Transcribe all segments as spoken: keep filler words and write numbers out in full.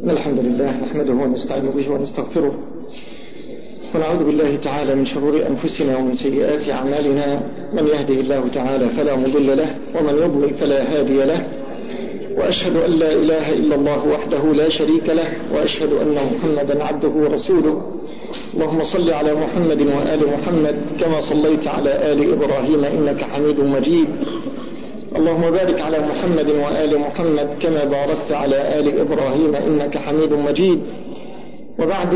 الحمد لله نحمده ونستعين به ونستغفره ونعوذ بالله تعالى من شرور أنفسنا ومن سيئات أعمالنا. من يهده الله تعالى فلا مضل له ومن يضلل فلا هادي له، وأشهد أن لا إله إلا الله وحده لا شريك له، وأشهد أن محمدا عبده ورسوله. اللهم صل على محمد وآل محمد كما صليت على آل إبراهيم إنك حميد مجيد. اللهم بارك على محمد وآل محمد كما باركت على آل إبراهيم إنك حميد مجيد. وبعد،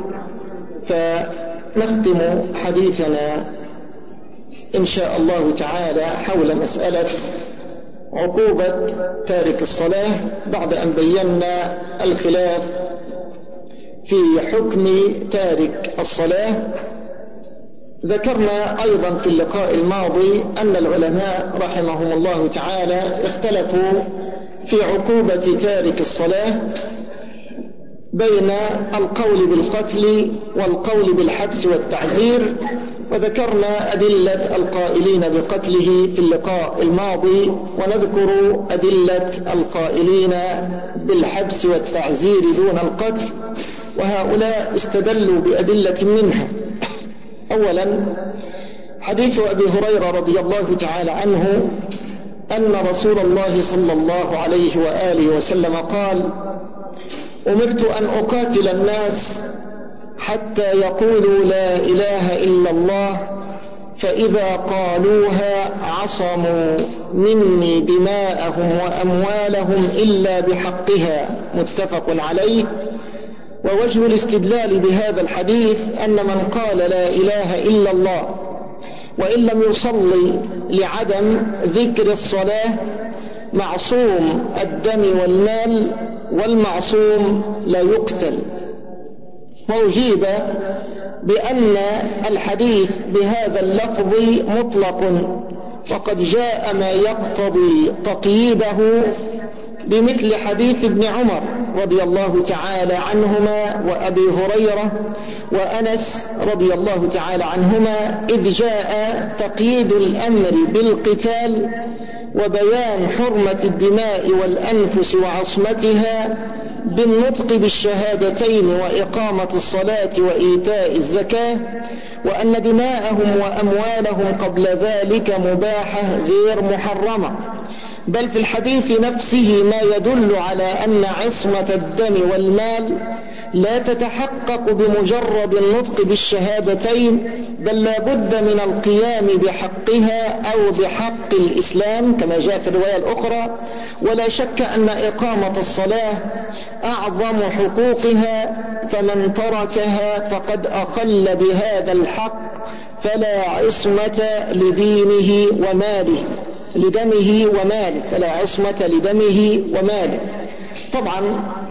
فنختم حديثنا إن شاء الله تعالى حول مسألة عقوبة تارك الصلاة، بعد أن بينا الخلاف في حكم تارك الصلاة. ذكرنا أيضا في اللقاء الماضي أن العلماء رحمهم الله تعالى اختلفوا في عقوبة تارك الصلاة بين القول بالقتل والقول بالحبس والتعزير، وذكرنا أدلة القائلين بقتله في اللقاء الماضي، ونذكر أدلة القائلين بالحبس والتعزير دون القتل، وهؤلاء استدلوا بأدلة منها. أولا، حديث أبي هريرة رضي الله تعالى عنه أن رسول الله صلى الله عليه وآله وسلم قال: أمرت أن أقاتل الناس حتى يقولوا لا إله إلا الله، فإذا قالوها عصموا مني دماءهم وأموالهم إلا بحقها. متفق عليه. ووجه الاستدلال بهذا الحديث أن من قال لا إله إلا الله وإن لم يصلي لعدم ذكر الصلاة معصوم الدم والمال، والمعصوم لا يقتل. وأجيب بأن الحديث بهذا اللفظ مطلق، وقد جاء ما يقتضي تقييده بمثل حديث ابن عمر رضي الله تعالى عنهما وأبي هريرة وأنس رضي الله تعالى عنهما، إذ جاء تقييد الأمر بالقتال وبيان حرمة الدماء والأنفس وعصمتها بالنطق بالشهادتين وإقامة الصلاة وإيتاء الزكاة، وأن دماءهم وأموالهم قبل ذلك مباحة غير محرمة. بل في الحديث نفسه ما يدل على أن عصمة الدم والمال لا تتحقق بمجرد النطق بالشهادتين، بل لا بد من القيام بحقها أو بحق الإسلام كما جاء في الرواية الأخرى. ولا شك أن إقامة الصلاة أعظم حقوقها، فمن تركها فقد أخل بهذا الحق، فلا عصمة لدينه وماله لدمه وماله فلا عصمة لدمه وماله. طبعا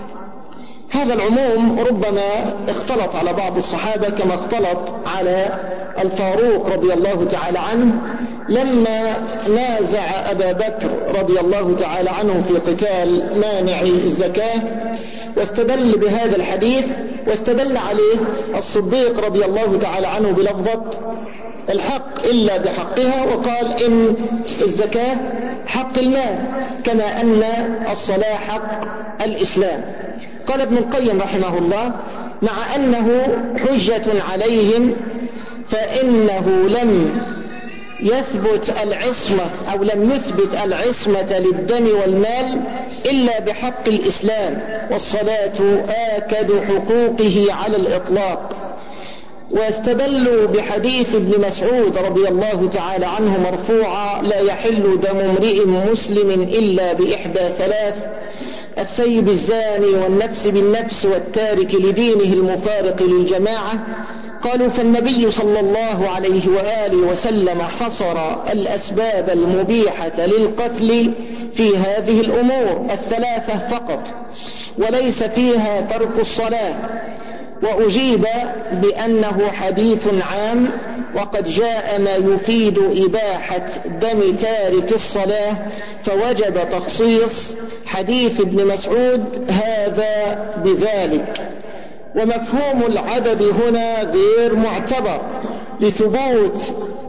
هذا العموم ربما اختلط على بعض الصحابة كما اختلط على الفاروق رضي الله تعالى عنه لما نازع أبا بكر رضي الله تعالى عنه في قتال مانع الزكاة، واستدل بهذا الحديث، واستدل عليه الصديق رضي الله تعالى عنه بلفظة الحق إلا بحقها، وقال إن الزكاة حق المال كما أن الصلاة حق الإسلام. قال ابن القيم رحمه الله: مع أنه حجة عليهم فإنه لم يثبت العصمة أو لم يثبت العصمة للدم والمال إلا بحق الإسلام، والصلاة آكد حقوقه على الإطلاق. واستدلوا بحديث ابن مسعود رضي الله تعالى عنه مرفوعا: لا يحل دم امرئ مسلم إلا بإحدى ثلاث: الثيب الزاني والنفس بالنفس والتارك لدينه المفارق للجماعة. قالوا: فالنبي صلى الله عليه وآله وسلم حصر الأسباب المبيحة للقتل في هذه الأمور الثلاثة فقط، وليس فيها ترك الصلاة. وأجيب بأنه حديث عام، وقد جاء ما يفيد إباحة دم تارك الصلاة، فوجب تخصيص حديث ابن مسعود هذا بذلك. ومفهوم العدد هنا غير معتبر لثبوت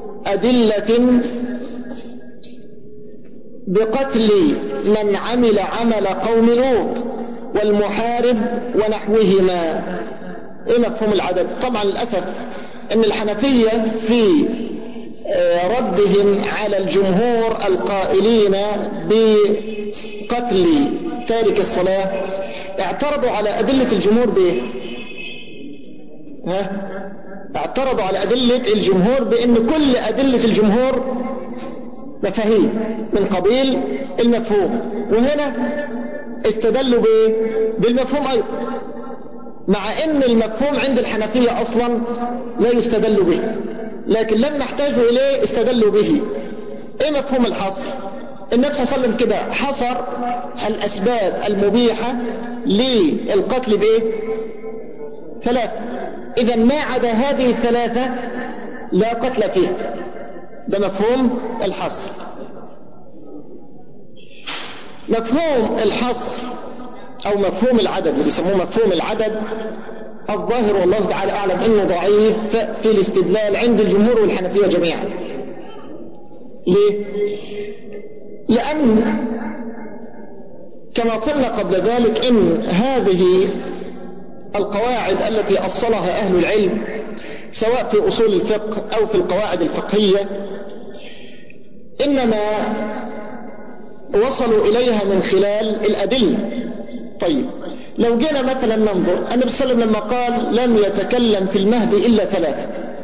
أدلة بقتل من عمل عمل قوم لوط، والمحارب ونحوهما. ايه مفهوم العدد؟ طبعا للأسف ان الحنفية في ردهم على الجمهور القائلين بقتل تارك الصلاة اعترضوا على أدلة الجمهور بايه؟ ها؟ اعترضوا على أدلة الجمهور بأن كل أدلة الجمهور مفاهيم من قبيل المفهوم، وهنا استدلوا بايه؟ بالمفهوم أيضا، مع ان المفهوم عند الحنفية اصلا لا يستدل به، لكن لما احتاجوا اليه استدلوا به. ايه مفهوم الحصر؟ النبي صلى الله عليه وسلم كده حصر الاسباب المبيحة للقتل بايه؟ ثلاثة. اذا ما عدا هذه الثلاثة لا قتل فيه. ده مفهوم الحصر. مفهوم الحصر او مفهوم العدد اللي بيسموه مفهوم العدد الظاهر والله تعالى اعلم انه ضعيف في الاستدلال عند الجمهور والحنفية جميعا. ليه؟ لان كما قلنا قبل ذلك ان هذه القواعد التي اصلها اهل العلم سواء في اصول الفقه او في القواعد الفقهية انما وصلوا اليها من خلال الادلة. طيب لو جينا مثلا ننظر النبي صلى الله عليه وسلم لما قال لم يتكلم في المهد إلا ثلاثة،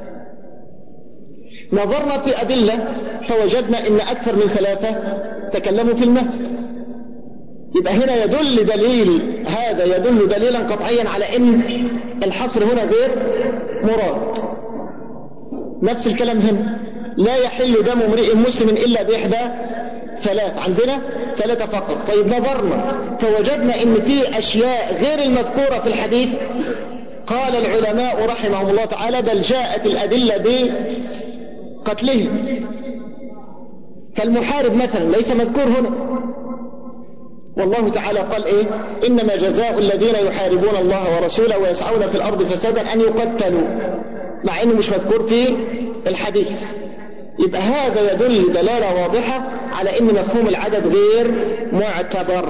نظرنا في أدلة فوجدنا إن أكثر من ثلاثة تكلموا في المهد. يبقى هنا يدل دليل، هذا يدل دليلا قطعيا على إن الحصر هنا غير مراد. نفس الكلام هنا، لا يحل دم امرئ مسلم إلا بإحدى ثلاث، عندنا ثلاثة فقط. طيب نظرنا فوجدنا ان في اشياء غير المذكورة في الحديث، قال العلماء رحمهم الله تعالى بل جاءت الادلة بقتله. كالمحارب مثلا ليس مذكور هنا، والله تعالى قال ايه؟ انما جزاء الذين يحاربون الله ورسوله ويسعون في الارض فسادا ان يقتلوا، مع انه مش مذكور في الحديث. يبقى هذا يدل دلالة واضحة على ان مفهوم العدد غير معتبر.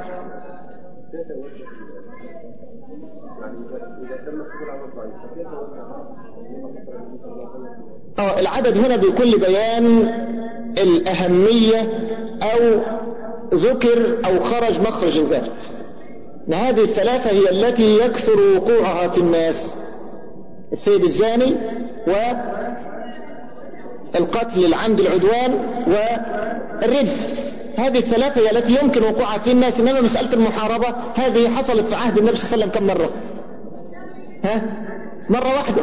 اه العدد هنا بكل بيان الأهمية او ذكر او خرج مخرج ذلك. هذه الثلاثة هي التي يكثر وقوعها في الناس: الثيب الزاني و القتل العمد العدوان والردف. هذه الثلاثة هي التي يمكن وقوعها في الناس. إنما مسألة المحاربة هذه حصلت في عهد النبي صلى الله عليه وسلم كم مرة؟ ها؟ مرة واحدة.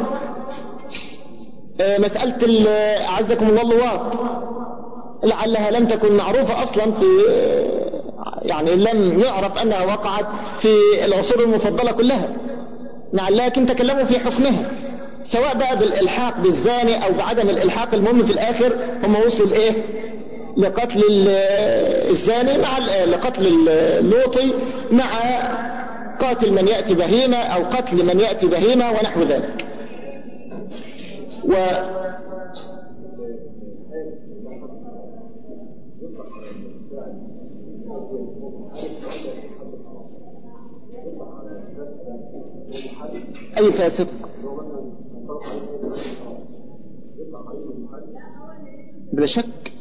مسألة أعزكم الله اللواط لعلها لم تكن معروفة أصلا في، يعني لم يعرف أنها وقعت في العصور المفضلة كلها، لكن تكلموا في حكمها سواء بقى بالإلحاق بالزاني أو بعدم الإلحاق. المهم في الآخر هم وصلوا لإيه؟ لقتل الزاني مع لقتل اللوطي مع قاتل من يأتي بهيمة أو قتل من يأتي بهيمة ونحو ذلك. و أي فاسق بلا شك.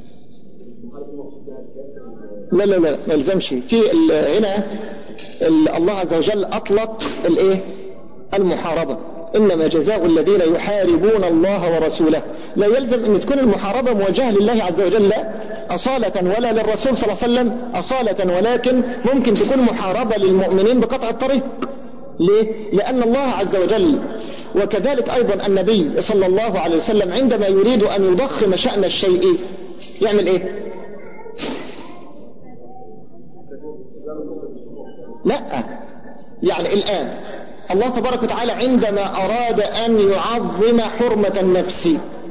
لا لا لا ما يلزمش في هنا. الله عز وجل أطلق الايه؟ المحاربة. إنما جزاء الذين يحاربون الله ورسوله. لا يلزم أن تكون المحاربة موجهة لله عز وجل أصالة ولا للرسول صلى الله عليه وسلم أصالة، ولكن ممكن تكون محاربة للمؤمنين بقطع الطريق. ليه؟ لأن الله عز وجل وكذلك أيضا النبي صلى الله عليه وسلم عندما يريد أن يضخم شأن الشيء يعمل إيه؟ لا، يعني الآن الله تبارك وتعالى عندما أراد أن يعظم حرمة النفس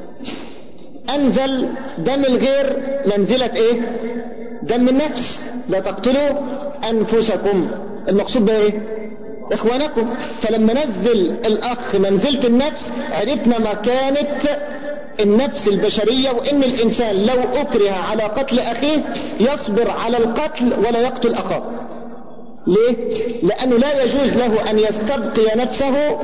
أنزل دم الغير منزلة إيه؟ دم النفس. لا تقتلوا أنفسكم، المقصود بها إيه؟ إخوانكم. فلما نزل الأخ منزلة النفس عرفنا مكانة النفس البشرية، وإن الإنسان لو أكره على قتل أخيه يصبر على القتل ولا يقتل أخاه. ليه؟ لأنه لا يجوز له أن يستبقي نفسه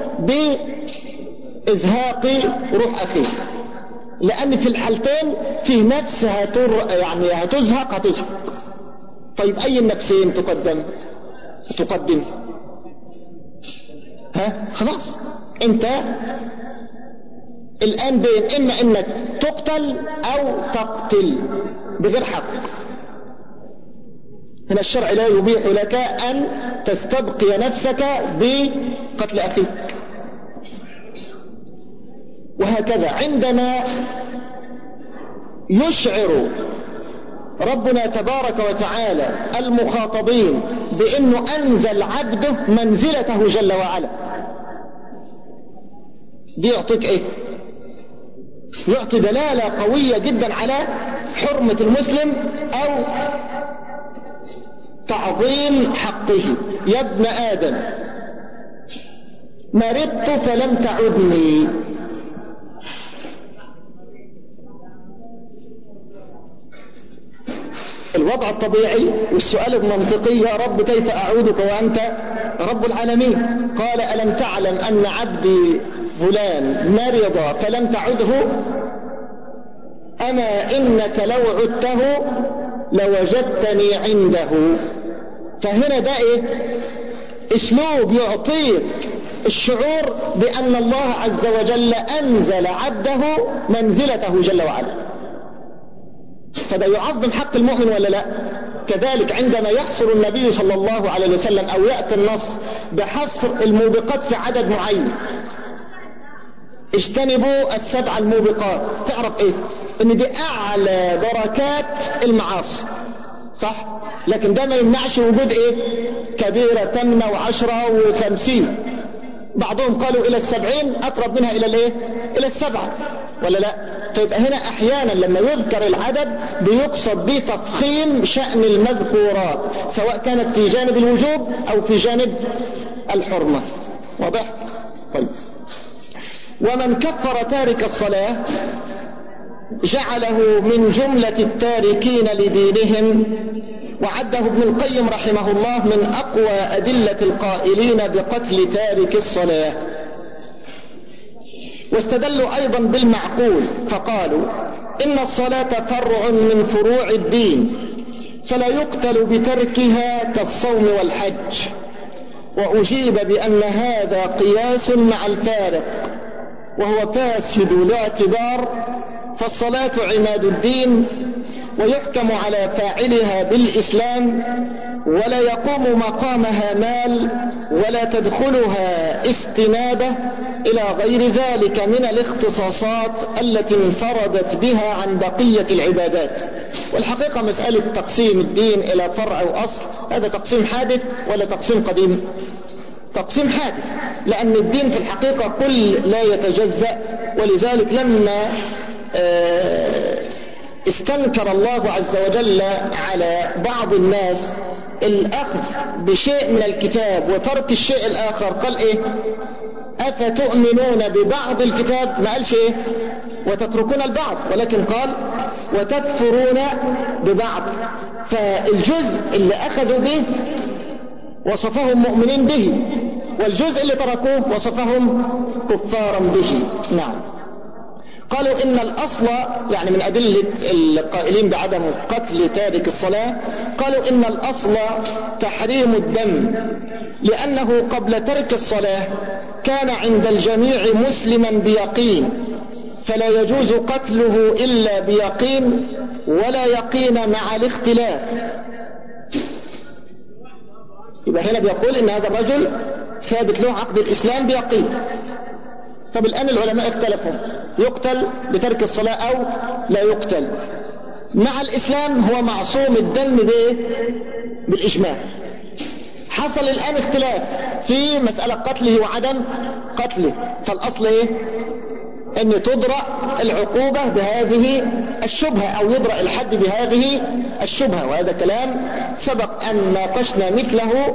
بإزهاق روح أخيه، لأن في الحالتين في نفس هتر يعني هتزهق هتزهق. طيب أي النفسين تقدم تقدم ها؟ خلاص انت الآن بين إما إنك تقتل أو تقتل بغير حق. هنا الشرع لا يبيح لك أن تستبقي نفسك بقتل أخيك. وهكذا عندما يشعر ربنا تبارك وتعالى المخاطبين بأنه أنزل عبده منزلته جل وعلا، دي يعطيك ايه؟ يعطي دلالة قوية جدا على حرمة المسلم او تعظيم حقه. يا ابن آدم مرضت فلم تعدني. الوضع الطبيعي والسؤال المنطقي يا رب كيف أعودك وأنت رب العالمين؟ قال ألم تعلم أن عبدي فلان مرض فلم تعده؟ أما إنك لو عدته لوجدتني عنده. فهنا ده إيه؟ اسلوب يعطيك الشعور بأن الله عز وجل أنزل عبده منزلته جل وعلا، فده يعظم حق المؤمن ولا لا؟ كذلك عندما يحصر النبي صلى الله عليه وسلم أو يأتي النص بحصر الموبقات في عدد معين، اجتنبوا السبع الموبقات، تعرف ايه؟ ان دي اعلى دركات المعاصي، صح؟ لكن ده ما يمنعش وجود ايه؟ كبيرة تمنى وعشرة وخمسين، بعضهم قالوا الى السبعين اقرب منها الى الايه؟ الى السبعة ولا لا؟ فيبقى هنا احيانا لما يذكر العدد بيقصد بتفخيم شأن المذكورات، سواء كانت في جانب الوجوب او في جانب الحرمة. واضح؟ طيب، ومن كفر تارك الصلاة جعله من جملة التاركين لدينهم، وعده ابن القيم رحمه الله من أقوى أدلة القائلين بقتل تارك الصلاة. واستدلوا أيضا بالمعقول فقالوا إن الصلاة فرع من فروع الدين فلا يقتل بتركها كالصوم والحج. وأجيب بأن هذا قياس مع الفارق وهو فاسد الاعتبار، فالصلاة عماد الدين ويحكم على فاعلها بالإسلام ولا يقوم مقامها مال ولا تدخلها استنابة إلى غير ذلك من الاختصاصات التي انفردت بها عن بقية العبادات. والحقيقة مسألة تقسيم الدين إلى فرع أو أصل هذا تقسيم حادث ولا تقسيم قديم؟ تقسيم حادث، لأن الدين في الحقيقة كل لا يتجزأ. ولذلك لما استنكر الله عز وجل على بعض الناس الأخذ بشيء من الكتاب وترك الشيء الآخر قال إيه؟ أفتؤمنون ببعض الكتاب، ما قالش إيه؟ وتتركون البعض، ولكن قال وتكفرون ببعض. فالجزء اللي أخذوا به وصفهم مؤمنين به، والجزء اللي تركوه وصفهم كفارا به. نعم. قالوا إن الأصل، يعني من أدلة القائلين بعدم قتل تارك الصلاة، قالوا إن الأصل تحريم الدم، لأنه قبل ترك الصلاة كان عند الجميع مسلما بيقين، فلا يجوز قتله إلا بيقين ولا يقين مع الاختلاف. يبقى هنا بيقول إن هذا الرجل ثابت له عقد الإسلام بيقين. طب الآن العلماء اختلفوا، يقتل بترك الصلاة أو لا يقتل. مع الإسلام هو معصوم الدم بايه؟ بالإجماع. حصل الآن اختلاف في مسألة قتله وعدم قتله، فالأصل ايه؟ ان تدرأ العقوبة بهذه الشبهة او يدرأ الحد بهذه الشبهة، وهذا كلام سبق ان ناقشنا مثله.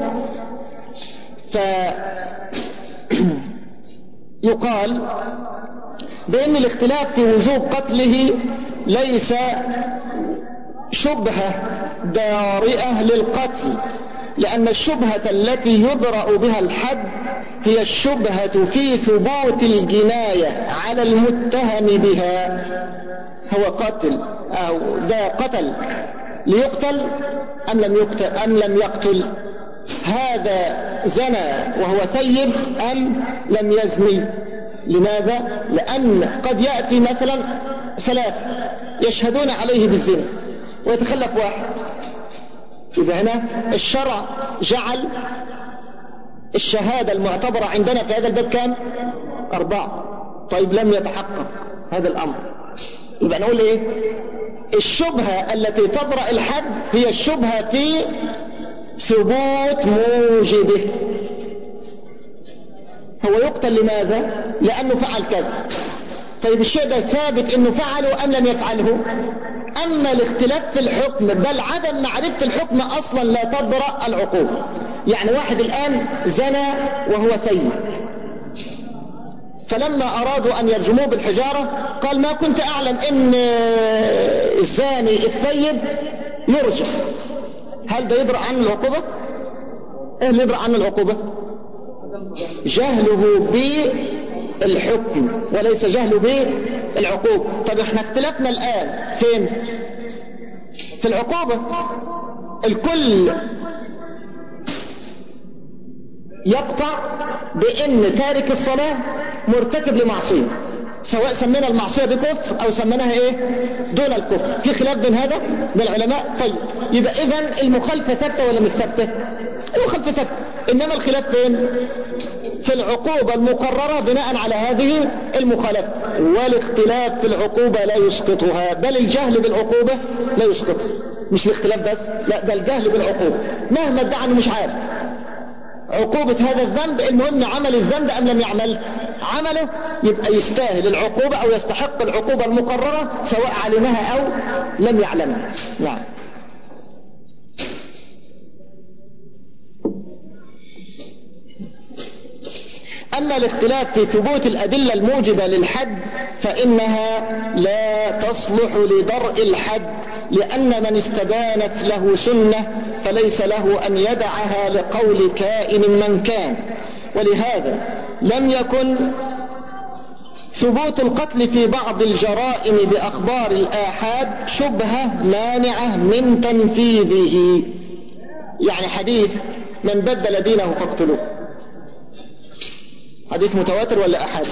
فيقال بان الاختلاف في وجوب قتله ليس شبهة دارئة للقتل، لأن الشبهة التي يدرأ بها الحد هي الشبهة في ثبوت الجناية على المتهم بها. هو قتل أو ده قتل ليقتل أم لم يقتل, أم لم يقتل؟ هذا زنى وهو ثيب أم لم يزني؟ لماذا؟ لأن قد يأتي مثلا ثلاثة يشهدون عليه بالزنا ويتخلف واحد، إذا هنا الشرع جعل الشهادة المعتبرة عندنا في هذا الباب كام؟ أربعة. طيب لم يتحقق هذا الأمر، يبقى نقول إيه؟ الشبهة التي تبرأ الحد هي الشبهة في ثبوت موجبه. هو يقتل لماذا؟ لأنه فعل كذا. طيب الشيء ده ثابت انه فعله ام لم يفعله؟ اما الاختلاف في الحكم بل عدم معرفة الحكم اصلا لا تبرأ العقوبة. يعني واحد الان زنى وهو ثيب، فلما ارادوا ان يرجموه بالحجارة قال ما كنت اعلم ان الزاني الثيب يرجم. هل ده يبرأ عنه العقوبة؟ ايه اللي يبرأ عنه العقوبة؟ جهله بالحكم وليس جهله بالعقوبة. طب احنا اختلفنا الآن فين؟ في العقوبة. الكل يقطع بأن تارك الصلاة مرتكب لمعصية، سواء سمينا المعصية بكفر او سميناها ايه دون الكفر. في خلاف بين هذا بين العلماء. طيب يبقى اذن المخالفة ثابتة ولا مش ثابتة؟ المخالفة ثابتة، انما الخلاف فين؟ في العقوبة المقررة بناء على هذه المخالفة. والاختلاف في العقوبة لا يسقطها، بل الجهل بالعقوبة لا يسقطها. مش الاختلاف بس، لا ده الجهل بالعقوبة مهما ادعى انه مش عارف عقوبة هذا الذنب، المهم عمل الذنب ام لم يعمل عمله، يبقى يستاهل العقوبة او يستحق العقوبة المقررة سواء علمها او لم يعلمها. نعم. أما الاختلاف في ثبوت الأدلة الموجبة للحد فإنها لا تصلح لدرء الحد، لأن من استبانت له سنة فليس له أن يدعها لقول كائن من كان. ولهذا لم يكن ثبوت القتل في بعض الجرائم بأخبار الآحاد شبهة مانعة من تنفيذه. يعني حديث من بدل دينه فاقتلوه، حديث متواتر ولا أحد؟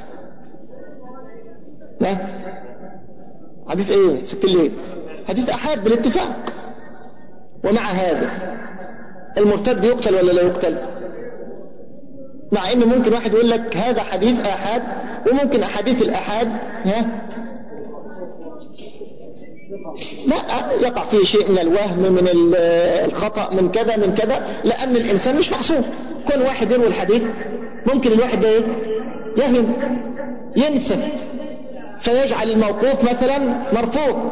لا حديث ايه سكت الليل، حديث أحد بالاتفاق. ومع هذا المرتد يقتل ولا لا يقتل؟ مع انه ممكن واحد يقول لك هذا حديث أحد، وممكن أحاديث الأحد ها لا يقع فيه شيء من الوهم من الخطأ من كذا من كذا، لأن الإنسان مش معصوم. كل واحد يروي الحديث ممكن الواحد ده يهم ينسى فيجعل الموقوف مثلا مرفوع.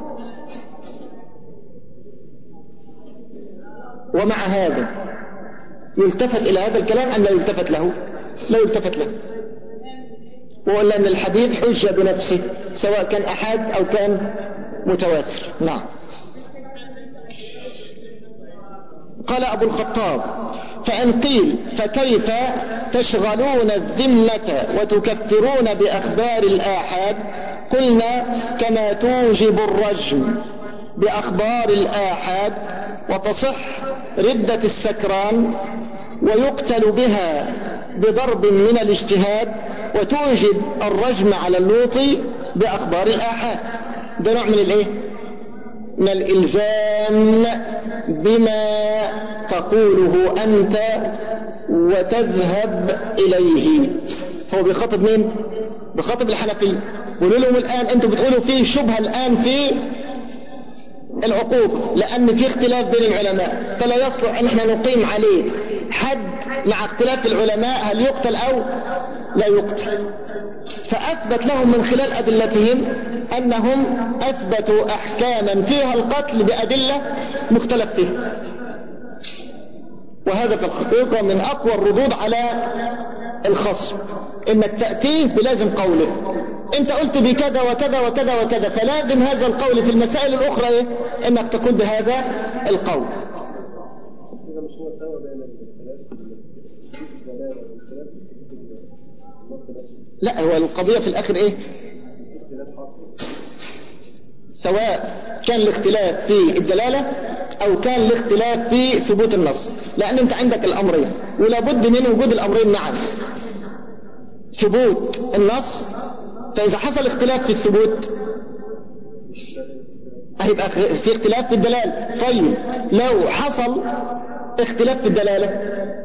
ومع هذا يلتفت إلى هذا الكلام أم لا يلتفت له؟ لا يلتفت له، ولا أن الحديث حجة بنفسه سواء كان أحد أو كان متواتر. نعم. قال أبو الخطاب فإن قيل فكيف تشغلون الذمة وتكفرون بأخبار الآحاد؟ قلنا كما توجب الرجم بأخبار الآحاد وتصح ردة السكران ويقتل بها بضرب من الاجتهاد، وتوجب الرجم على اللوطي بأخبار الآحاد. ده نوع من الايه من الإلزام بما تقوله أنت وتذهب إليه. هو بيخاطب مين؟ بيخاطب الحنفية، بيقولوا لهم الآن أنتم بتقولوا فيه شبهة الآن في العقوبة لأن في اختلاف بين العلماء، فلا يصلح أن احنا نقيم عليه حد مع اختلاف العلماء هل يقتل أو لا يقتل. فأثبت لهم من خلال أدلتهم أنهم أثبتوا أحكاما فيها القتل بأدلة مختلف فيها، وهذا في الحقيقة من أقوى الردود على الخصم، إنك تأتيه بلازم قوله. انت قلت بكذا وكذا وكذا وكذا، فلازم هذا القول في المسائل الأخرى إيه؟ إنك تقول بهذا القول. لا، هو القضية في الآخر إيه؟ سواء كان الاختلاف في الدلالة أو كان الاختلاف في ثبوت النص، لأن أنت عندك الأمرين ولا بد من وجود الأمرين معا، ثبوت النص. فإذا حصل اختلاف في الثبوت هيبقى في اختلاف في الدلالة. طيب لو حصل اختلاف في الدلالة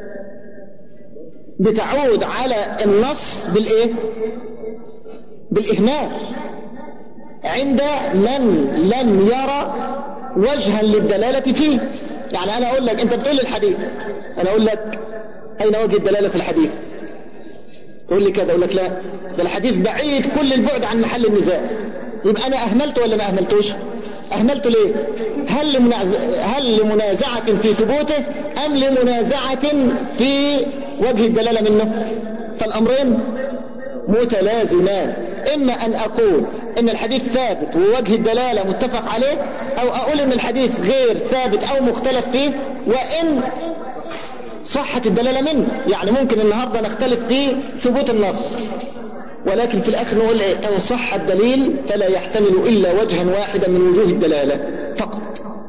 بتعود على النص بالإيه؟ بالإهمال عند من لم يرى وجها للدلالة فيه. يعني أنا أقول لك، أنت بتقول لي الحديث، أنا أقول لك أين وجه الدلالة في الحديث؟ تقول لي كده، أقول لك لا، ده الحديث بعيد كل البعد عن محل النزاع. يبقى أنا أهملته ولا ما أهملتوش؟ أهملته ليه؟ هل لمنازع... هل لمنازعة في ثبوته أم لمنازعة في وجه الدلالة منه؟ فالأمرين متلازمان. إما أن أقول إن الحديث ثابت ووجه الدلالة متفق عليه، أو أقول إن الحديث غير ثابت أو مختلف فيه وإن صحت الدلالة منه. يعني ممكن النهاردة نختلف في ثبوت النص، ولكن في الآخر نقول إيه؟ إن صح الدليل فلا يحتمل إلا وجها واحدا من وجوه الدلالة فقط،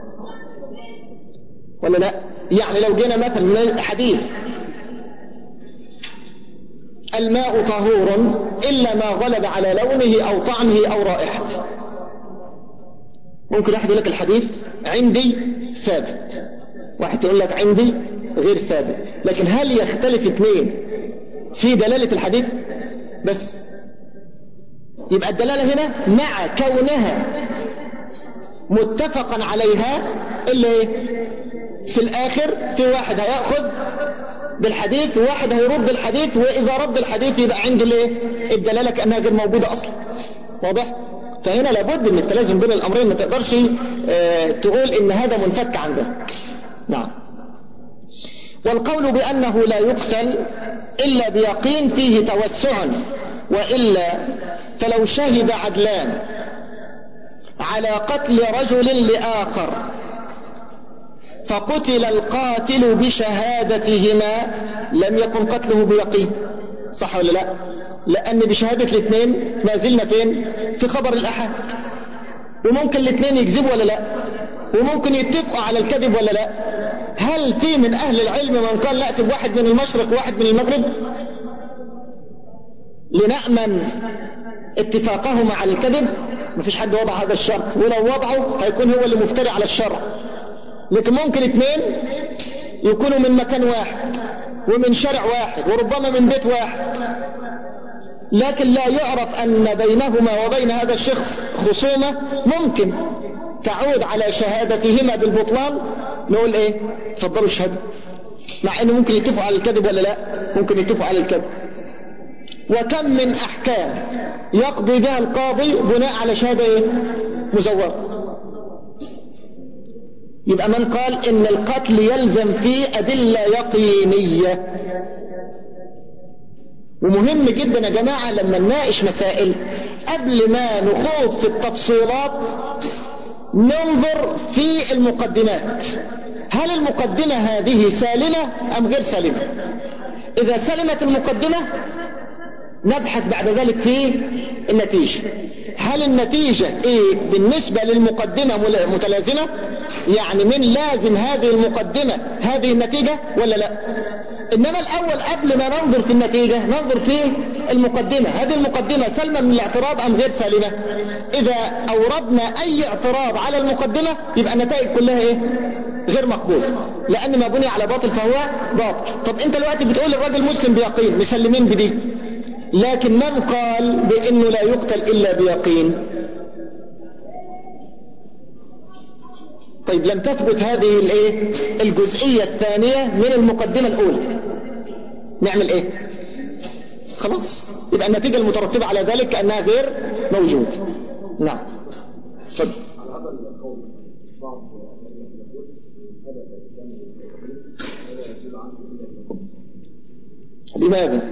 ولا لا؟ يعني لو جينا مثلا حديث الماء طهور إلا ما غلب على لونه أو طعمه أو رائحته، ممكن واحد يقول لك الحديث عندي ثابت، واحد يقول لك عندي غير ثابت. لكن هل يختلف اثنين في دلالة الحديث؟ بس يبقى الدلالة هنا مع كونها متفقا عليها، اللي في الآخر في واحد هيأخذ بالحديث وواحد هيرد الحديث، وإذا رد الحديث يبقى عنده الايه؟ الدلالة كأنها غير موجودة أصلا. واضح؟ فهنا لابد من التلازم بين الأمرين، ما تقدرش اه تقول إن هذا منفك عن ده. نعم. والقول بأنه لا يقتل إلا بيقين فيه توسع، وإلا فلو شهد عدلان على قتل رجل لآخر فقتل القاتل بشهادتهما لم يكن قتله بيقين. صح ولا لا؟ لأن بشهادة الاثنين ما زلنا فين؟ في خبر الأحد، وممكن الاثنين يكذبوا ولا لا؟ وممكن يتفقوا على الكذب ولا لا؟ هل في من أهل العلم من قال لا اكتب واحد من المشرق وواحد من المغرب لنأمن اتفاقهما على الكذب؟ مفيش حد وضع هذا الشرط، ولو وضعه هيكون هو اللي مفتري على الشرع. لكن ممكن اثنين يكونوا من مكان واحد ومن شرع واحد وربما من بيت واحد، لكن لا يعرف أن بينهما وبين هذا الشخص خصومة ممكن تعود على شهادتهما بالبطلان. نقول ايه؟ تفضلوا الشهادة، مع انه ممكن يتفقوا على الكذب ولا لا؟ ممكن يتفقوا على الكذب. وكم من احكام يقضي بها القاضي بناء على شهادة ايه؟ مزورة. يبقى من قال ان القتل يلزم فيه ادلة يقينية. ومهم جدا يا جماعة لما نناقش مسائل قبل ما نخوض في التفصيلات ننظر في المقدمات، هل المقدمة هذه سالمة ام غير سالمة؟ اذا سلمت المقدمة نبحث بعد ذلك في النتيجة، هل النتيجة ايه بالنسبة للمقدمة متلازمة؟ يعني من لازم هذه المقدمة هذه النتيجة ولا لا؟ انما الاول قبل ما ننظر في النتيجة ننظر في المقدمة، هذه المقدمة سلمة من الاعتراض ام غير سالمة؟ اذا اوردنا اي اعتراض على المقدمة يبقى النتائج كلها ايه؟ غير مقبول، لان ما بني على باطل فهو باطل. طب انت دلوقتي بتقول الراجل مسلم بيقين، مسلمين بدي، لكن من قال بانه لا يقتل الا بيقين؟ طيب لم تثبت هذه الايه الجزئية الثانية من المقدمة الاولى، نعمل ايه؟ خلاص يبقى النتيجة المترتبة على ذلك كأنها غير موجود. نعم. طيب. لماذا؟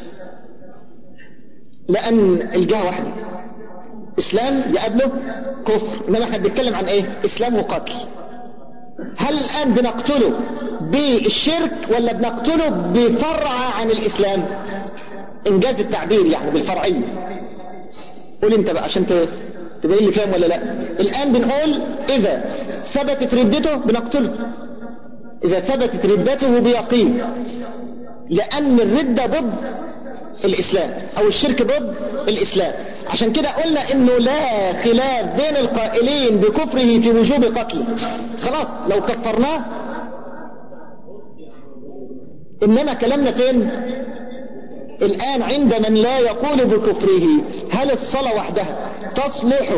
لأن الجهة واحدة، إسلام يقابله كفر، إنما احنا بنتكلم عن إيه؟ إسلام وقتل. هل الآن بنقتله بالشرك ولا بنقتله بفرع عن الإسلام؟ إنجاز التعبير يعني بالفرعية. قول انت بقى عشان تبين لي فاهم ولا لا. الآن بنقول إذا ثبتت ردته بنقتله، إذا ثبتت ردته بيقين، لأن الردة ضد الإسلام أو الشرك ضد الإسلام. عشان كده قلنا إنه لا خلاف بين القائلين بكفره في وجوب قتله، خلاص لو كفرناه. إنما كلامنا فين الآن؟ عند من لا يقول بكفره. هل الصلاة وحدها تصلح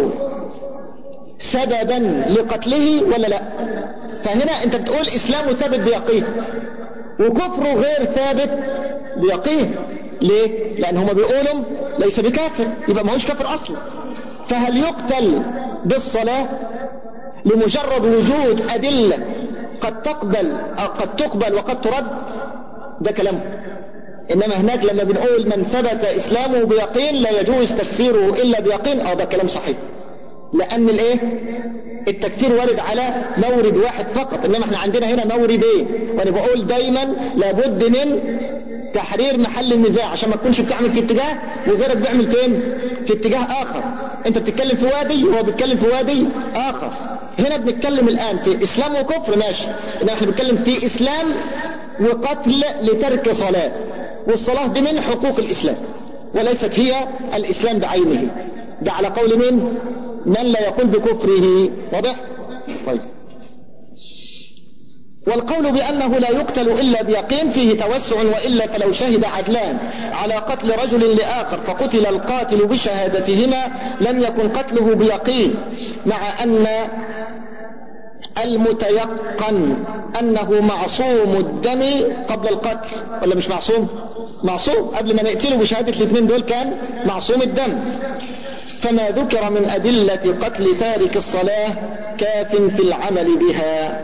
سببا لقتله ولا لا؟ فهنا انت بتقول اسلامه ثابت بيقين وكفره غير ثابت بيقين. ليه؟ لان هما بيقولوا ليس بكافر، يبقى ما هوش كافر اصلا. فهل يقتل بالصلاة لمجرد وجود ادلة قد تقبل أو قد تقبل وقد ترد؟ ده كلامه. انما هناك لما بنقول من ثبت اسلامه بيقين لا يجوز تكفيره الا بيقين، اه ده كلام صحيح، لان الايه التكفير وارد على مورد واحد فقط، انما احنا عندنا هنا موردين. وانا بقول دايما لابد من تحرير محل النزاع عشان ما تكونش بتعمل في اتجاه وغيرك بيعمل فين في اتجاه اخر. انت بتتكلم في وادي وهو بيتكلم في وادي اخر. هنا بنتكلم الان في اسلام وكفر ماشي، انما احنا بنتكلم في اسلام وقتل لترك صلاة، والصلاة دي من حقوق الاسلام وليست هي الاسلام بعينه. ده على قول من من لا يقول بكفره. واضح؟ طيب. والقول بأنه لا يقتل إلا بيقين فيه توسع، وإلا فلو شهد عدلان على قتل رجل لآخر فقتل القاتل بشهادتهما لم يكن قتله بيقين، مع أن المتيقن أنه معصوم الدم قبل القتل. ولا مش معصوم؟ معصوم قبل ما نقتله بشهادة الاثنين دول كان معصوم الدم. فما ذكر من أدلة قتل تارك الصلاة كاف في العمل بها.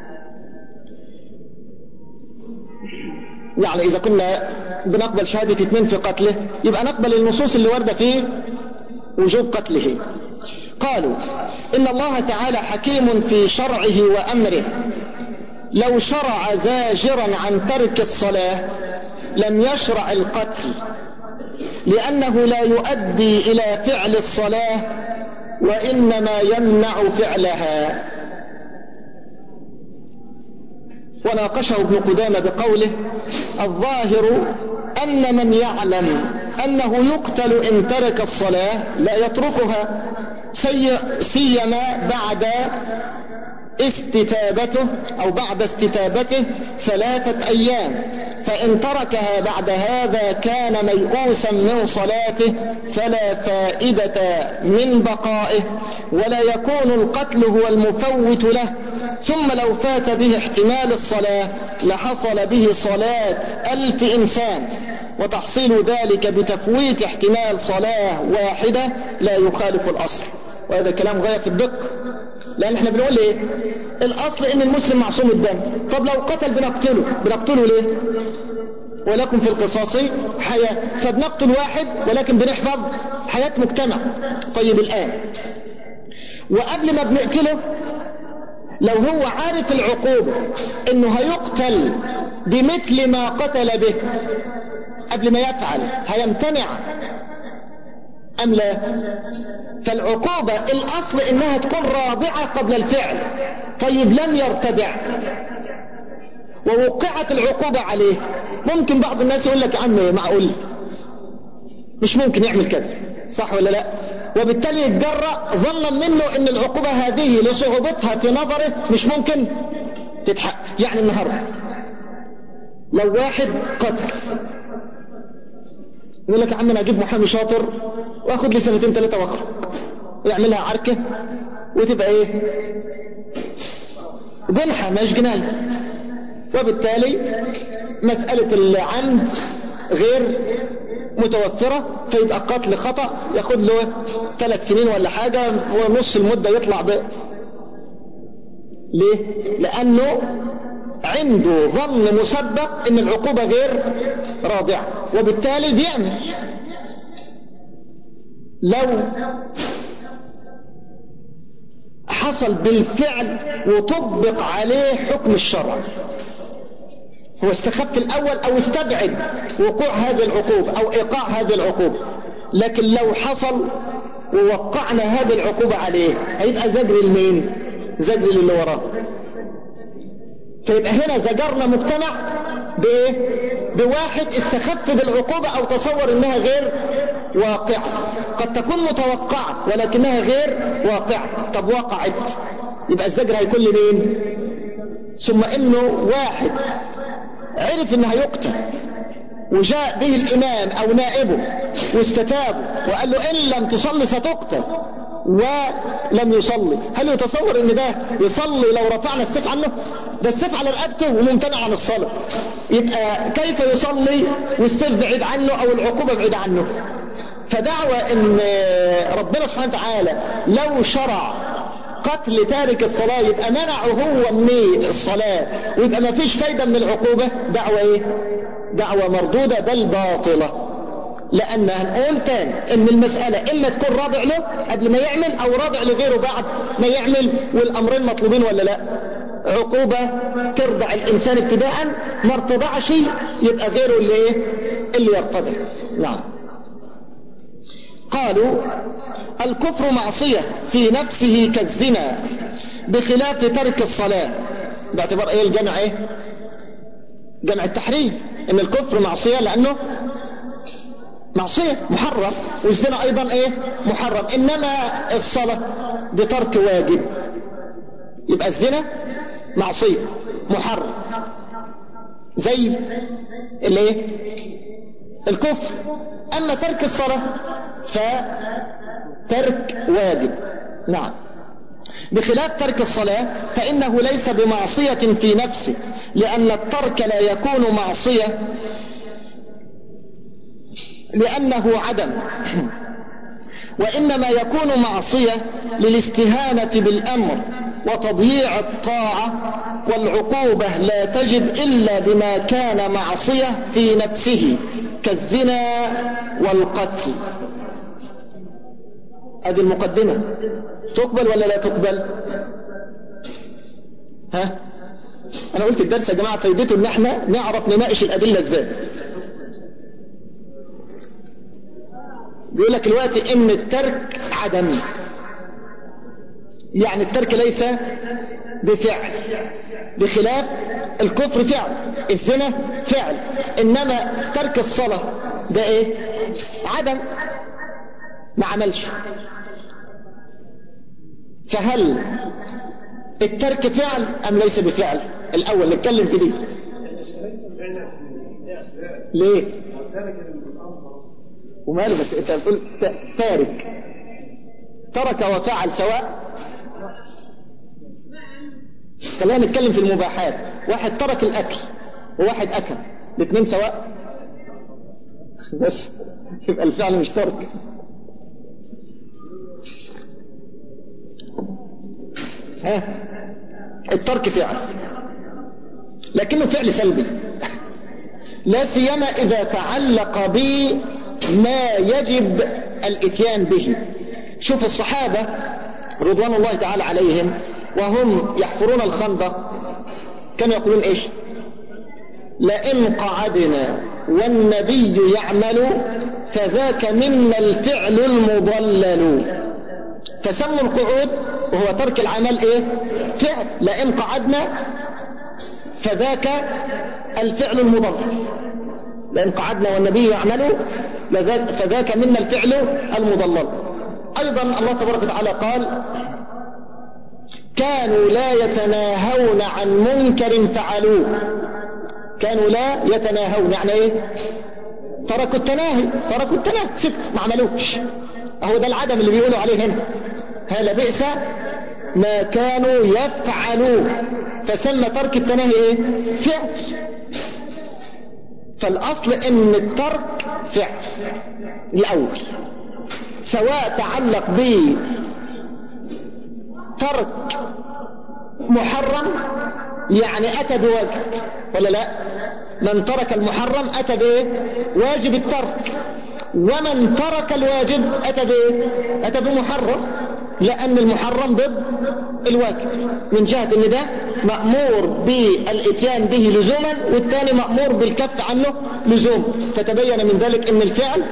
يعني إذا كنا بنقبل شهادة اثنين في قتله يبقى نقبل النصوص اللي واردة في وجوب قتله. قالوا إن الله تعالى حكيم في شرعه وأمره، لو شرع زاجرا عن ترك الصلاة لم يشرع القتل، لأنه لا يؤدي إلى فعل الصلاة وإنما يمنع فعلها. وناقشه ابن قدامة بقوله الظاهر أن من يعلم أنه يقتل إن ترك الصلاة لا يتركها، سيما بعد استتابته أو بعد استتابته ثلاثة أيام، فإن تركها بعد هذا كان ميؤوسا من صلاته فلا فائدة من بقائه، ولا يكون القتل هو المفوت له. ثم لو فات به احتمال الصلاة لحصل به صلاة ألف إنسان، وتحصيل ذلك بتفويت احتمال صلاة واحدة لا يخالف الأصل. وهذا كلام غاية في الدقة، لأن احنا بنقول ايه الأصل إن المسلم معصوم الدم. طب لو قتل بنقتله، بنقتله ليه؟ ولكم في القصاص حياة، فبنقتل واحد ولكن بنحفظ حياة مجتمع. طيب الآن وقبل ما بنقتله لو هو عارف العقوبة انه هيقتل بمثل ما قتل به قبل ما يفعل هيمتنع ام لا؟ فالعقوبة الاصل انها تكون رابعة قبل الفعل. طيب لم يرتدع ووقعت العقوبة عليه، ممكن بعض الناس يقول لك يا عم معقول مش ممكن يعمل كده، صح ولا لا؟ وبالتالي يتجرأ ظنا منه ان العقوبة هذه لصعوبتها في نظره مش ممكن تتحقق. يعني النهاردة لو واحد قتل يقول لك يا عم انا اجيب محامي شاطر واخد لي سنتين ثلاثة واخرج، ويعملها عركة وتبقى ايه جنحة مش جناية، وبالتالي مسألة العمد غير متوفرة، فيبقى قتل خطأ ياخد له ثلاث سنين ولا حاجة ونص المدة يطلع ب ليه؟ لأنه عنده ظن مسبق ان العقوبة غير راضعة، وبالتالي بيعمل. لو حصل بالفعل وطبق عليه حكم الشرع. هو استخف الأول أو استبعد وقوع هذه العقوبة أو إيقاع هذه العقوبة، لكن لو حصل ووقعنا هذه العقوبة عليه هيبقى زجر المين؟ زجر اللي وراه. فيبقى هنا زجرنا مجتمع بايه؟ بواحد استخف بالعقوبة او تصور انها غير واقعة، قد تكون متوقعة ولكنها غير واقعة. طب وقعت يبقى الزجر هيكون لمين؟ ثم انه واحد عرف انها يقتل وجاء به الامام او نائبه واستتابه وقال له ان لم تصلي ستقتل ولم يصلي، هل يتصور ان ده يصلي لو رفعنا السيف عنه؟ ده السيف على رقبته وممتنع عن الصلاة، يبقى كيف يصلي والسيف بعيد عنه او العقوبة بعيد عنه؟ فدعوى ان ربنا سبحانه وتعالى لو شرع قتل تارك الصلاة يبقى منعه هو من الصلاة ويبقى ما فيش فايدة من العقوبة، دعوة ايه؟ دعوة مردودة بل باطلة. لأن هنقول تاني ان المسألة اما تكون رادع له قبل ما يعمل او رادع لغيره بعد ما يعمل، والامرين مطلوبين ولا لا؟ عقوبة ترضع الانسان ابتداء، ما ارتضعش يبقى غيره اللي ايه؟ اللي يرتضع. نعم. قالوا الكفر معصية في نفسه كالزنا بخلاف ترك الصلاة، باعتبار ايه الجمع؟ ايه جمع التحريم، ان الكفر معصية لانه معصية محرم، والزنا ايضا ايه؟ محرم. انما الصلاة دي ترك واجب، يبقى الزنا معصية محرم زي الايه؟ الكفر. اما ترك الصلاة فترك واجب. نعم. بخلاف ترك الصلاة فإنه ليس بمعصية في نفسه، لأن الترك لا يكون معصية لأنه عدم، وإنما يكون معصية للاستهانة بالأمر وتضييع الطاعة، والعقوبة لا تجب إلا بما كان معصية في نفسه كالزنا والقتل. هذه المقدمة تقبل ولا لا تقبل؟ ها؟ أنا قلت الدرس يا جماعة فايدته إن احنا نعرف نناقش الأدلة ازاي. بيقول لك دلوقتي إن الترك عدم، يعني الترك ليس بفعل، بخلاف الكفر فعل، الزنا فعل، إنما ترك الصلاة ده إيه؟ عدم، ما عملش. فهل الترك فعل أم ليس بفعل؟ الأول نتكلم في دي. ليه؟ وماله؟ بس انت بتقول تارك، ترك وفعل سواء. خلينا نتكلم في المباحات. واحد ترك الأكل وواحد أكل، الاثنين سواء، بس يبقى الفعل مش ترك. ها؟ الترك فعل لكنه فعل سلبي، لا سيما إذا تعلق بما يجب الاتيان به. شوف الصحابة رضوان الله تعالى عليهم وهم يحفرون الخندق كانوا يقولون ايش؟ لئن قعدنا والنبي يعمل فذاك منا الفعل المضلل. فسموا القعود وهو ترك العمل ايه؟ فعل. لئن قعدنا فذاك الفعل المضلل، لئن قعدنا والنبي يعمل فذاك منا الفعل المضلل. ايضا الله تبارك وتعالى قال كانوا لا يتناهون عن منكر فعلوه. كانوا لا يتناهون يعني ايه؟ تركوا التناهي، تركوا التناهي، سكت ما عملوش. اهو ده العدم اللي بيقولوا عليه هنا. هلا بئس ما كانوا يفعلوه، فسمى ترك التناهي ايه؟ فعل. فالاصل ان الترك فعل الاول، سواء تعلق به ترك محرم يعني اتى بواجب ولا لا. من ترك المحرم اتى بايه؟ واجب الترك. ومن ترك الواجب اتى بايه؟ اتى بمحرم. لأن المحرم ضد الواجب، من جهة ان ده مأمور بالاتيان به لزوما والثاني مأمور بالكف عنه لزوم، فتبين من ذلك ان الفعل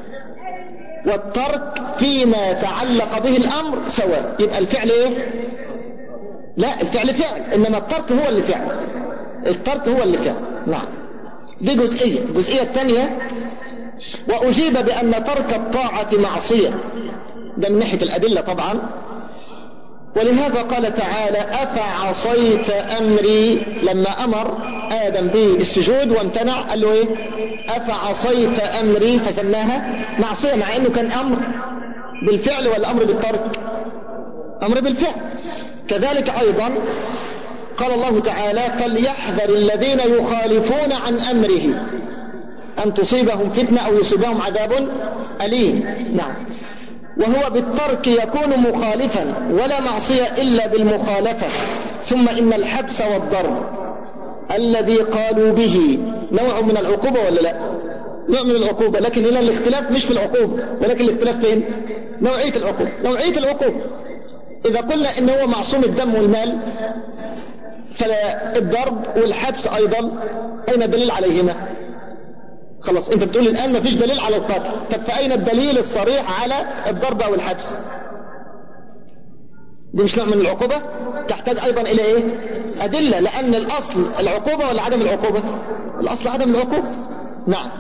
والترك فيما تعلق به الامر سواء. يبقى الفعل ايه؟ لا، الفعل فعل، انما الترك هو اللي فعل، الترك هو اللي فعل. نعم، دي جزئية. الجزئية الثانية، وأجيب بأن ترك الطاعة معصية، ده من ناحية الأدلة طبعا، ولهذا قال تعالى أفعصيت أمري، لما أمر آدم بالسجود وامتنع قال له إيه؟ أفعصيت أمري، فسماها معصية، مع أنه كان أمر بالفعل ولا أمر بالترك؟ أمر بالفعل. كذلك أيضا قال الله تعالى فليحذر الذين يخالفون عن أمره أن تصيبهم فتنة أو يصيبهم عذاب أليم. نعم، وهو بالترك يكون مخالفا ولا معصية إلا بالمخالفة. ثم إن الحبس والضرب الذي قالوا به نوع من العقوبة ولا لا؟ نوع من العقوبة، لكن هنا الاختلاف مش في العقوبة، ولكن الاختلاف فين؟ نوعية العقوبة. نوعية العقوبة إذا قلنا إن هو معصوم الدم والمال، فالضرب والحبس أيضا أين الدليل عليهما؟ خلاص انت بتقول الآن ما فيش دليل على القتل، طب فأين الدليل الصريح على الضرب أو الحبس؟ دي مش نوع من العقوبة؟ تحتاج أيضا إلى إيه؟ أدلة، لأن الأصل العقوبة ولا عدم العقوبة؟ الأصل عدم العقوبة. نعم.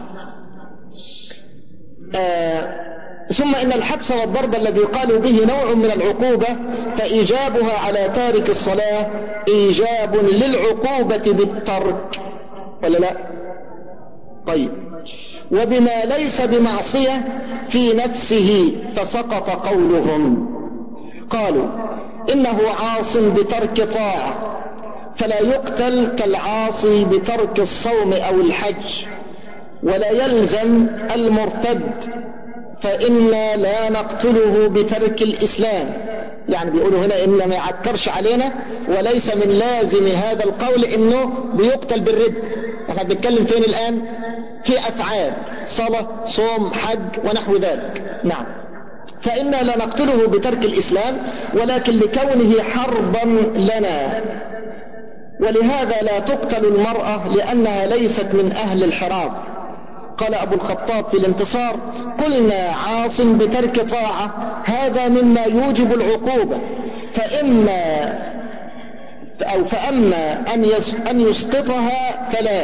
آه ثم إن الحبس والضرب الذي قالوا به نوع من العقوبة، فإيجابها على تارك الصلاة إيجاب للعقوبة بالترك ولا لا؟ طيب، وبما ليس بمعصية في نفسه فسقط قولهم. قالوا إنه عاص بترك طاعة فلا يقتل كالعاصي بترك الصوم أو الحج، ولا يلزم المرتد فإنا لا نقتله بترك الإسلام. يعني بيقولوا هنا إن ما يعكرش علينا، وليس من لازم هذا القول إنه بيقتل بالرد. احنا بنتكلم فين الآن؟ في أفعال صلاة صوم حج ونحو ذلك. نعم، فإنا لا نقتله بترك الإسلام ولكن لكونه حربا لنا، ولهذا لا تقتل المرأة لأنها ليست من أهل الحراب. قال أبو الخطاب في الانتصار قلنا عاص بترك طاعة هذا مما يوجب العقوبة، فإما أو فأما أن يسقطها فلا.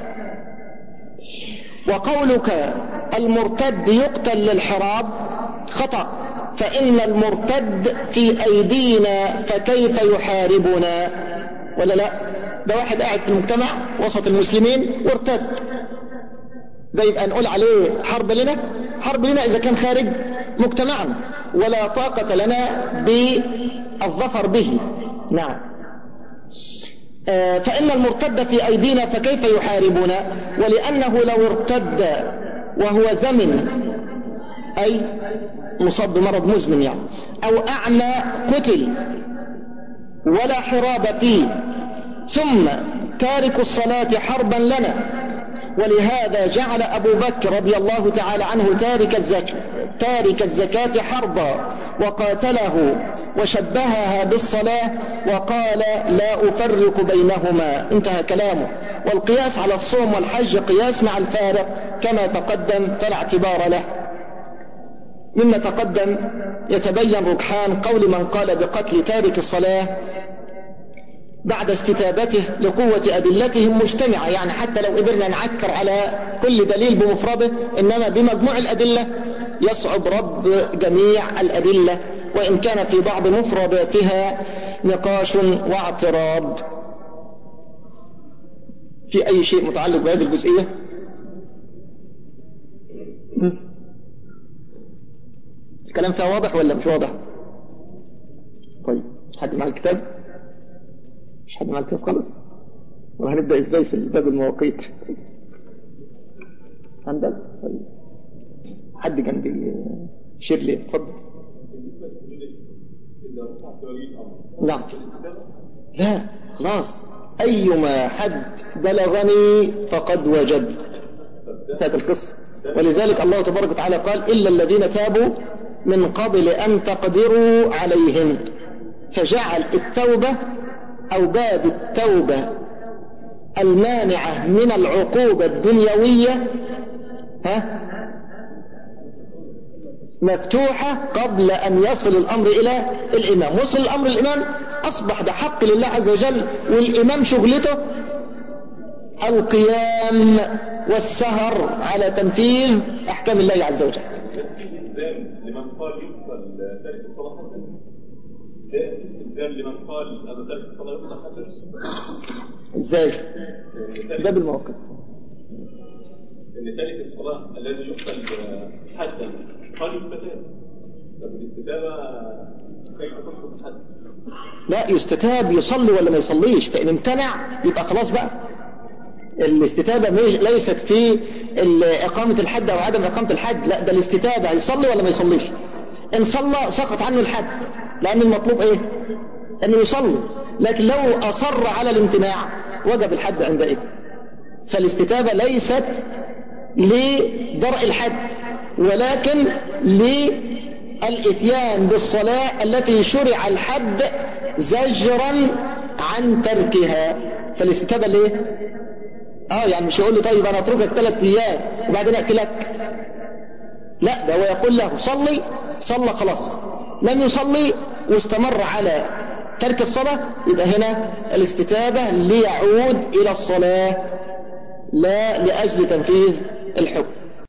وقولك المرتد يقتل للحراب خطأ، فإن المرتد في أيدينا فكيف يحاربنا؟ ولا لا؟ ده واحد قاعد في المجتمع وسط المسلمين وارتد، ده يبقى نقول عليه حرب لنا؟ حرب لنا إذا كان خارج مجتمعنا، ولا طاقة لنا بالظفر به. نعم. آه فإن المرتد في أيدينا فكيف يحاربنا؟ ولأنه لو ارتد وهو زمن أي مصاب بمرض مزمن يعني، أو أعمى قتل ولا حراب فيه، ثم تارك الصلاة حربا لنا. ولهذا جعل أبو بكر رضي الله تعالى عنه تارك الزكاة تارك الزكاة حربا وقاتله وشبهها بالصلاة وقال لا أفرق بينهما، انتهى كلامه. والقياس على الصوم والحج قياس مع الفارق كما تقدم فلا اعتبار له. مما تقدم يتبين رجحان قول من قال بقتل تارك الصلاة بعد استتابته لقوة أدلتهم مجتمعة، يعني حتى لو قدرنا نعكر على كل دليل بمفرده، إنما بمجموع الأدلة يصعب رد جميع الأدلة، وإن كان في بعض مفرداتها نقاش واعتراض. في أي شيء متعلق بهذه الجزئية؟ الكلام فيها واضح ولا مش واضح؟ طيب، حد مع الكتاب؟ مش حد مع الكتاب خالص؟ وهنبدأ ازاي في باب المواقيت؟ عندك؟ طيب، حد جنبي شير لي، اتفضل. نعم. لا، خلاص، أيما حد بلغني فقد وجب. هذا القصة. ولذلك الله تبارك وتعالى قال إلا الذين تابوا من قبل أن تقدروا عليهن، فجعل التوبة أو باب التوبة المانعة من العقوبة الدنيوية ها مفتوحة قبل أن يصل الأمر إلى الإمام. وصل الأمر الإمام أصبح ده حق لله عز وجل، والإمام شغلته القيام والسهر على تنفيذ أحكام الله عز وجل. لمن قال يقتل تارك الصلاة حتى ده الزام لمن قال أن تارك الصلاة يقتل حتى ازاي؟ ده بالموقف ان تارك الصلاة الذي يقتل حدا قال يستتاب. طب الاستتابة كيف تطلب الحد؟ لا يستتاب، يصلي ولا ما يصليش، فإن امتنع يبقى خلاص بقى. الاستتابة ليست في إقامة الحد أو عدم إقامة الحد، لا ده الاستتابة يصلي ولا ما يصليش. إن صلى سقط عنه الحد، لأن المطلوب إيه؟ أنه يصلي. لكن لو أصر على الامتناع وجب الحد عندئذ. فالاستتابة ليست لدرء الحد، ولكن للإتيان بالصلاة التي شرع الحد زجرا عن تركها. فالاستتابة ليه؟ اه يعني مش يقول له طيب انا اتركك ثلاث ايام وبعدين اقتلك، لا ده هو يقول له صلي، صلى خلاص. لم يصلي واستمر على ترك الصلاة، يبقى هنا الاستتابة ليعود الى الصلاة لا لأجل تنفيذ الحكم.